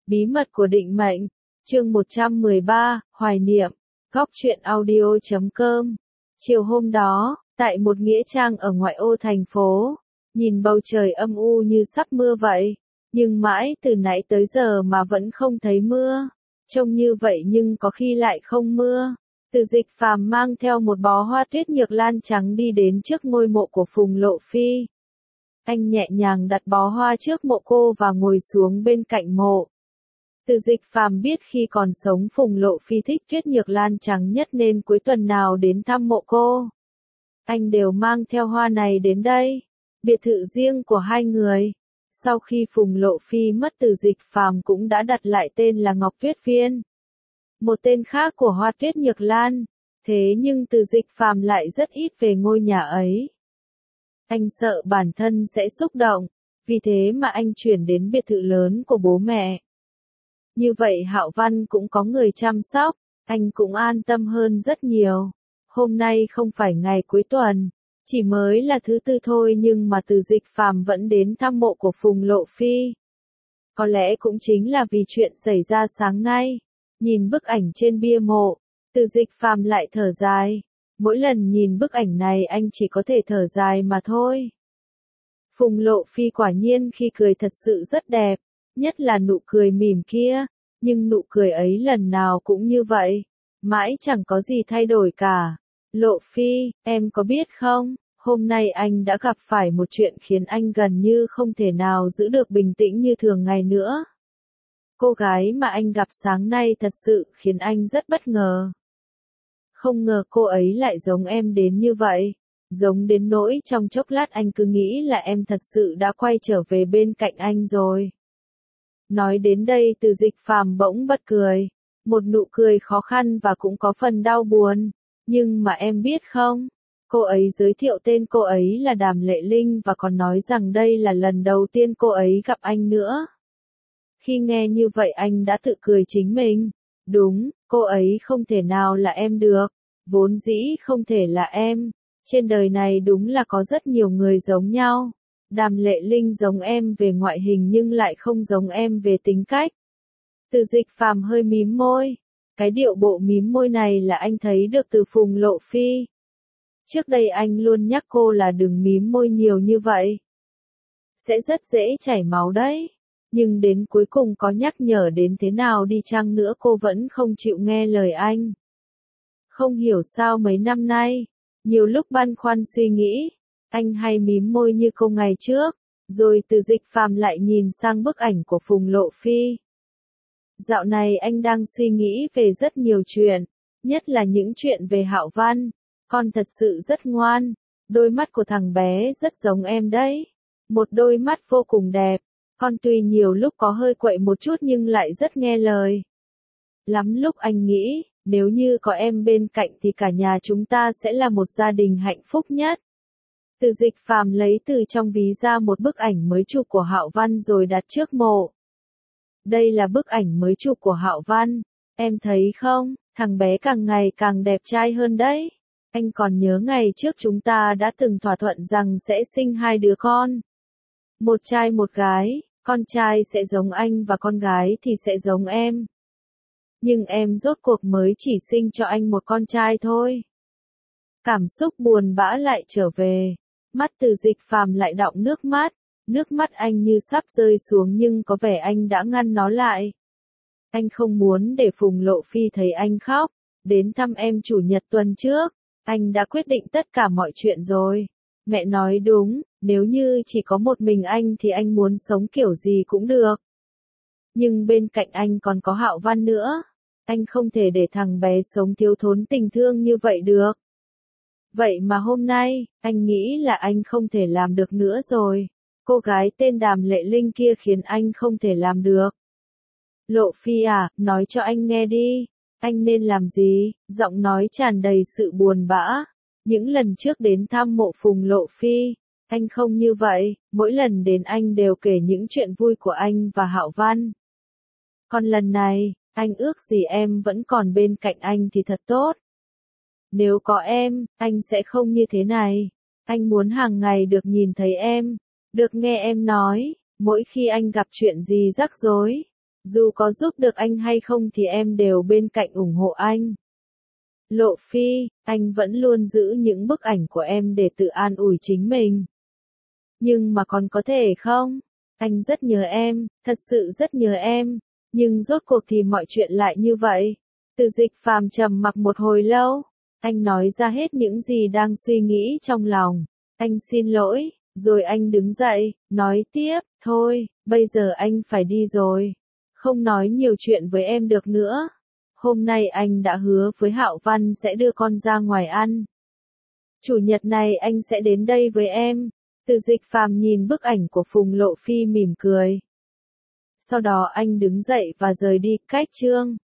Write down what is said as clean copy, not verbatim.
Bí mật của định mệnh, chương 113, hoài niệm, góc truyện audio.com. Chiều hôm đó, tại một nghĩa trang ở ngoại ô thành phố, nhìn bầu trời âm u như sắp mưa vậy, nhưng mãi từ nãy tới giờ mà vẫn không thấy mưa. Trông như vậy nhưng có khi lại không mưa. Từ Dịch Phàm mang theo một bó hoa tuyết nhược lan trắng đi đến trước ngôi mộ của Phùng Lộ Phi. Anh nhẹ nhàng đặt bó hoa trước mộ cô và ngồi xuống bên cạnh mộ. Từ Dịch Phàm biết khi còn sống Phùng Lộ Phi thích tuyết nhược lan trắng nhất nên cuối tuần nào đến thăm mộ cô, anh đều mang theo hoa này đến đây. Biệt thự riêng của hai người. Sau khi Phùng Lộ Phi mất, Từ Dịch Phàm cũng đã đặt lại tên là Ngọc Tuyết Viên, một tên khác của hoa tuyết nhược lan. Thế nhưng Từ Dịch Phàm lại rất ít về ngôi nhà ấy. Anh sợ bản thân sẽ xúc động, vì thế mà anh chuyển đến biệt thự lớn của bố mẹ. Như vậy Hạo Văn cũng có người chăm sóc, anh cũng an tâm hơn rất nhiều. Hôm nay không phải ngày cuối tuần, chỉ mới là thứ tư thôi nhưng mà Từ Dịch Phàm vẫn đến thăm mộ của Phùng Lộ Phi. Có lẽ cũng chính là vì chuyện xảy ra sáng nay. Nhìn bức ảnh trên bia mộ, Từ Dịch Phàm lại thở dài. Mỗi lần nhìn bức ảnh này anh chỉ có thể thở dài mà thôi. Phùng Lộ Phi quả nhiên khi cười thật sự rất đẹp, nhất là nụ cười mỉm kia, nhưng nụ cười ấy lần nào cũng như vậy, mãi chẳng có gì thay đổi cả. Lộ Phi, em có biết không, hôm nay anh đã gặp phải một chuyện khiến anh gần như không thể nào giữ được bình tĩnh như thường ngày nữa. Cô gái mà anh gặp sáng nay thật sự khiến anh rất bất ngờ. Không ngờ cô ấy lại giống em đến như vậy, giống đến nỗi trong chốc lát anh cứ nghĩ là em thật sự đã quay trở về bên cạnh anh rồi. Nói đến đây Từ Dịch Phàm bỗng bật cười, một nụ cười khó khăn và cũng có phần đau buồn. Nhưng mà em biết không, cô ấy giới thiệu tên cô ấy là Đàm Lệ Linh và còn nói rằng đây là lần đầu tiên cô ấy gặp anh nữa. Khi nghe như vậy anh đã tự cười chính mình. Đúng, cô ấy không thể nào là em được, vốn dĩ không thể là em. Trên đời này đúng là có rất nhiều người giống nhau. Đàm Lệ Linh giống em về ngoại hình nhưng lại không giống em về tính cách. Từ Dịch Phàm hơi mím môi. Cái điệu bộ mím môi này là anh thấy được từ Phùng Lộ Phi. Trước đây anh luôn nhắc cô là đừng mím môi nhiều như vậy, sẽ rất dễ chảy máu đấy. Nhưng đến cuối cùng có nhắc nhở đến thế nào đi chăng nữa cô vẫn không chịu nghe lời anh. Không hiểu sao mấy năm nay, nhiều lúc băn khoăn suy nghĩ, anh hay mím môi như cô ngày trước. Rồi Từ Dịch Phàm lại nhìn sang bức ảnh của Phùng Lộ Phi. Dạo này anh đang suy nghĩ về rất nhiều chuyện, nhất là những chuyện về Hạo Văn. Con thật sự rất ngoan, đôi mắt của thằng bé rất giống em đấy. Một đôi mắt vô cùng đẹp, con tuy nhiều lúc có hơi quậy một chút nhưng lại rất nghe lời. Lắm lúc anh nghĩ, nếu như có em bên cạnh thì cả nhà chúng ta sẽ là một gia đình hạnh phúc nhất. Từ Dịch Phàm lấy từ trong ví ra một bức ảnh mới chụp của Hạo Văn rồi đặt trước mộ. Đây là bức ảnh mới chụp của Hạo Văn, em thấy không, thằng bé càng ngày càng đẹp trai hơn đấy. Anh còn nhớ ngày trước chúng ta đã từng thỏa thuận rằng sẽ sinh hai đứa con. Một trai một gái, con trai sẽ giống anh và con gái thì sẽ giống em. Nhưng em rốt cuộc mới chỉ sinh cho anh một con trai thôi. Cảm xúc buồn bã lại trở về, mắt Từ Dịch Phàm lại đọng nước mắt anh như sắp rơi xuống nhưng có vẻ anh đã ngăn nó lại. Anh không muốn để Phùng Lộ Phi thấy anh khóc. Đến thăm em chủ nhật tuần trước, anh đã quyết định tất cả mọi chuyện rồi. Mẹ nói đúng, nếu như chỉ có một mình anh thì anh muốn sống kiểu gì cũng được. Nhưng bên cạnh anh còn có Hạo Văn nữa. Anh không thể để thằng bé sống thiếu thốn tình thương như vậy được. Vậy mà hôm nay, anh nghĩ là anh không thể làm được nữa rồi. Cô gái tên Đàm Lệ Linh kia khiến anh không thể làm được. Lộ Phi à, nói cho anh nghe đi. Anh nên làm gì? Giọng nói tràn đầy sự buồn bã. Những lần trước đến thăm mộ Phùng Lộ Phi, anh không như vậy. Mỗi lần đến anh đều kể những chuyện vui của anh và Hạo Văn. Còn lần này, anh ước gì em vẫn còn bên cạnh anh thì thật tốt. Nếu có em, anh sẽ không như thế này. Anh muốn hàng ngày được nhìn thấy em, được nghe em nói, mỗi khi anh gặp chuyện gì rắc rối, Dù có giúp được anh hay không thì em đều bên cạnh ủng hộ anh. Lộ Phi, anh vẫn luôn giữ những bức ảnh của em để tự an ủi chính mình. Nhưng mà còn có thể không? Anh rất nhớ em, thật sự rất nhớ em. Nhưng rốt cuộc thì mọi chuyện lại như vậy. Từ Dịch Phàm trầm mặc một hồi lâu. Anh nói ra hết những gì đang suy nghĩ trong lòng. Anh xin lỗi, rồi anh đứng dậy, nói tiếp, thôi, bây giờ anh phải đi rồi. Không nói nhiều chuyện với em được nữa. Hôm nay anh đã hứa với Hạo Văn sẽ đưa con ra ngoài ăn. Chủ nhật này anh sẽ đến đây với em. Từ Dịch Phàm nhìn bức ảnh của Phùng Lộ Phi mỉm cười. Sau đó anh đứng dậy và rời đi, cách chương.